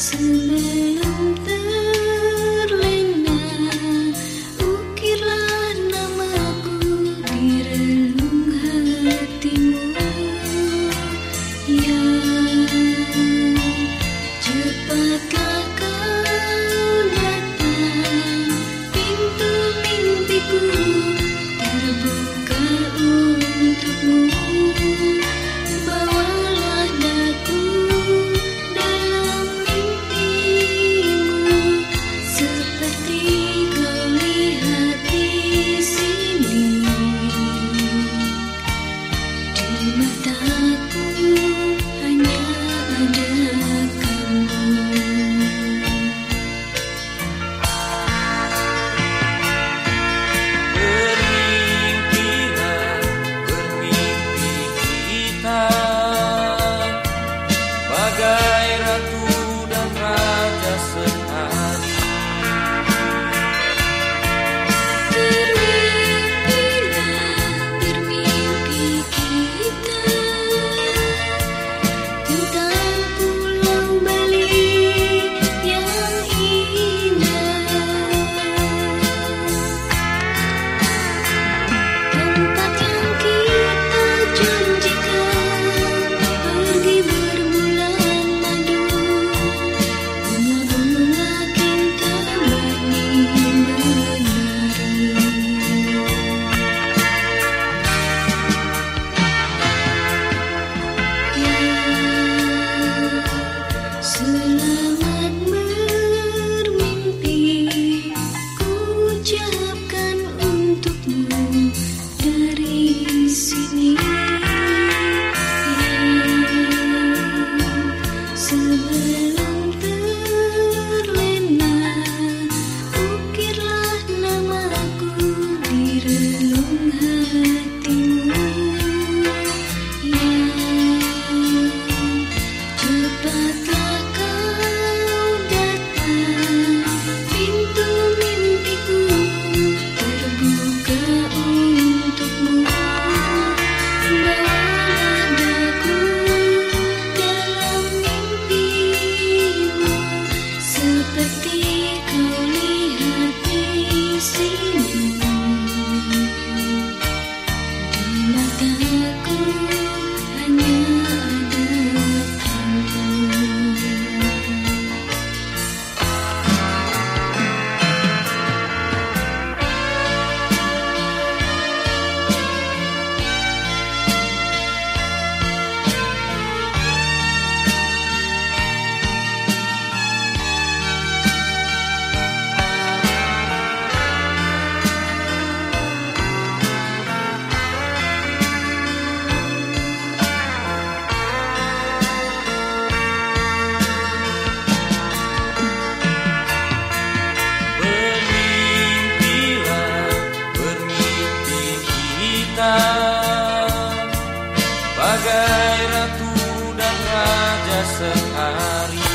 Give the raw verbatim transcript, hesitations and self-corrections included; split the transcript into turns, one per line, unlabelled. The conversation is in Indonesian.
Sebelum terlena, ukirlah namaku di relung hatimu. Ya, cepatlah kau datang, pintu mimpiku terbuka untukmu. Bawalah daku dalam mimpimu, seperti kau lihat di sini. Di mataku hanya ada kamu.
Bermimpilah, bermimpi kita bagai ratu dan raja sehari.
Bermimpilah, bermimpi kita tentang Pulau Bali yang indah, tempat yang kita janjikan pergi berbulan madu. Bunga-bunga kintamani menari. Ya, selamat bermimpi, ku ucapkan untukmu dari sini. Ya, sebelum terlena, ukirlah namaku di relung hatimu. Ya, cepatlah kau datang, pintu mimpiku terbuka untukmu. Bawalah daku dalam mimpimu, seperti kau lihat di sini. Di mataku hanya ada kamu.
Bermimpilah, bermimpi kita bagai ratu dan raja sehari.